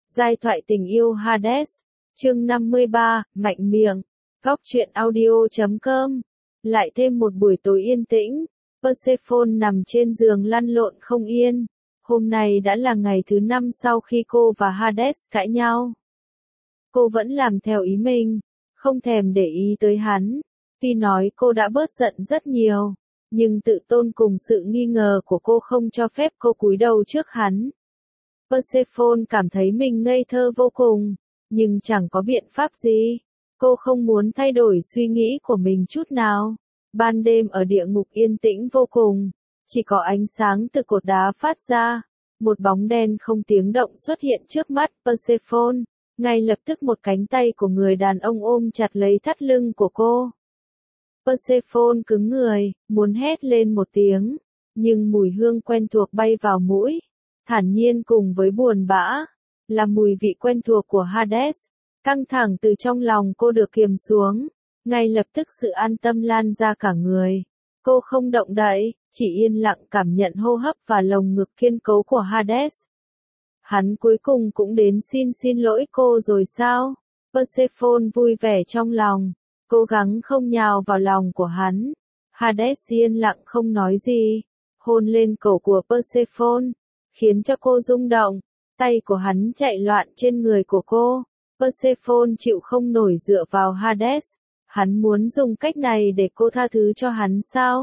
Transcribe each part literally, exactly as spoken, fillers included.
Giai thoại tình yêu Hades, chương năm mươi ba, mạnh miệng, góc truyện audio chấm com. Lại thêm một buổi tối yên tĩnh, Persephone nằm trên giường lăn lộn không yên. Hôm nay đã là ngày thứ năm sau khi cô và Hades cãi nhau. Cô vẫn làm theo ý mình, không thèm để ý tới hắn. Tuy nói cô đã bớt giận rất nhiều, nhưng tự tôn cùng sự nghi ngờ của cô không cho phép cô cúi đầu trước hắn. Persephone cảm thấy mình ngây thơ vô cùng, nhưng chẳng có biện pháp gì. Cô không muốn thay đổi suy nghĩ của mình chút nào. Ban đêm ở địa ngục yên tĩnh vô cùng, chỉ có ánh sáng từ cột đá phát ra. Một bóng đen không tiếng động xuất hiện trước mắt Persephone. Ngay lập tức một cánh tay của người đàn ông ôm chặt lấy thắt lưng của cô. Persephone cứng người, muốn hét lên một tiếng, nhưng mùi hương quen thuộc bay vào mũi. Thản nhiên cùng với buồn bã, là mùi vị quen thuộc của Hades. Căng thẳng từ trong lòng cô được kiềm xuống, ngay lập tức sự an tâm lan ra cả người. Cô không động đậy, chỉ yên lặng cảm nhận hô hấp và lồng ngực kiên cố của Hades. Hắn cuối cùng cũng đến xin xin lỗi cô rồi sao? Persephone vui vẻ trong lòng, cố gắng không nhào vào lòng của hắn. Hades yên lặng không nói gì, hôn lên cổ của Persephone, khiến cho cô rung động. Tay của hắn chạy loạn trên người của cô. Persephone chịu không nổi dựa vào Hades. Hắn muốn dùng cách này để cô tha thứ cho hắn sao?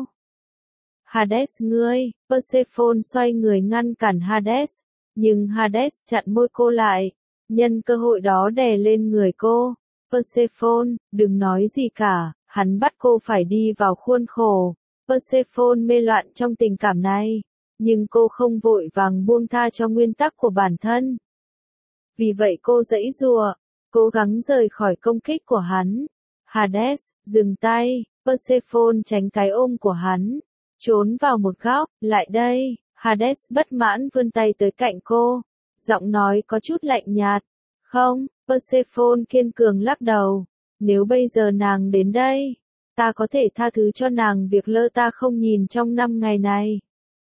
Hades ngươi, Persephone xoay người ngăn cản Hades, nhưng Hades chặn môi cô lại, nhân cơ hội đó đè lên người cô. Persephone, đừng nói gì cả, hắn bắt cô phải đi vào khuôn khổ. Persephone mê loạn trong tình cảm này, nhưng cô không vội vàng buông tha cho nguyên tắc của bản thân. Vì vậy cô giãy giụa, cố gắng rời khỏi công kích của hắn. Hades, dừng tay. Persephone tránh cái ôm của hắn, trốn vào một góc. Lại đây. Hades bất mãn vươn tay tới cạnh cô, giọng nói có chút lạnh nhạt. Không. Persephone kiên cường lắc đầu. Nếu bây giờ nàng đến đây, ta có thể tha thứ cho nàng việc lơ ta không nhìn trong năm ngày này.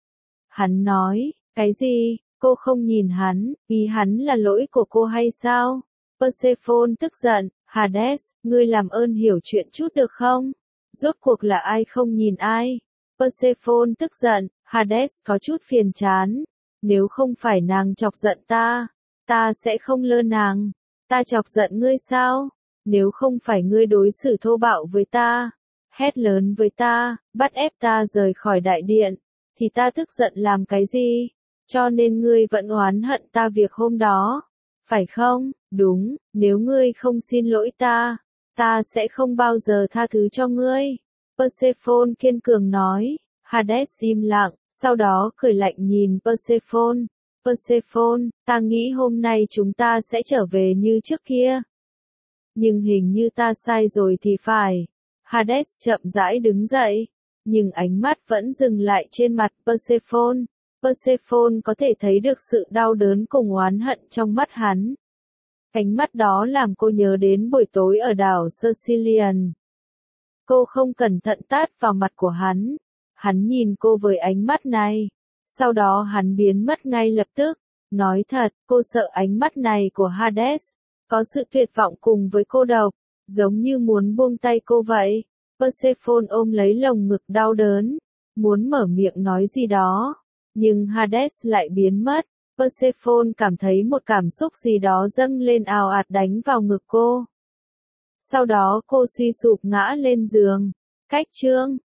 Hắn nói, cái gì? Cô không nhìn hắn, vì hắn là lỗi của cô hay sao? Persephone tức giận, Hades, ngươi làm ơn hiểu chuyện chút được không? Rốt cuộc là ai không nhìn ai? Persephone tức giận, Hades có chút phiền chán. Nếu không phải nàng chọc giận ta, ta sẽ không lơ nàng. Ta chọc giận ngươi sao? Nếu không phải ngươi đối xử thô bạo với ta, hét lớn với ta, bắt ép ta rời khỏi đại điện, thì ta tức giận làm cái gì? Cho nên ngươi vẫn oán hận ta việc hôm đó, phải không? Đúng, nếu ngươi không xin lỗi ta, ta sẽ không bao giờ tha thứ cho ngươi. Persephone kiên cường nói. Hades im lặng, sau đó cười lạnh nhìn Persephone. Persephone, ta nghĩ hôm nay chúng ta sẽ trở về như trước kia. Nhưng hình như ta sai rồi thì phải. Hades chậm rãi đứng dậy, nhưng ánh mắt vẫn dừng lại trên mặt Persephone. Persephone có thể thấy được sự đau đớn cùng oán hận trong mắt hắn. Ánh mắt đó làm cô nhớ đến buổi tối ở đảo Sicilian. Cô không cẩn thận tát vào mặt của hắn. Hắn nhìn cô với ánh mắt này. Sau đó hắn biến mất ngay lập tức. Nói thật, cô sợ ánh mắt này của Hades. Có sự tuyệt vọng cùng với cô độc, giống như muốn buông tay cô vậy. Persephone ôm lấy lồng ngực đau đớn, muốn mở miệng nói gì đó. Nhưng Hades lại biến mất. Persephone cảm thấy một cảm xúc gì đó dâng lên ào ạt đánh vào ngực cô. Sau đó cô suy sụp ngã lên giường. Cách chương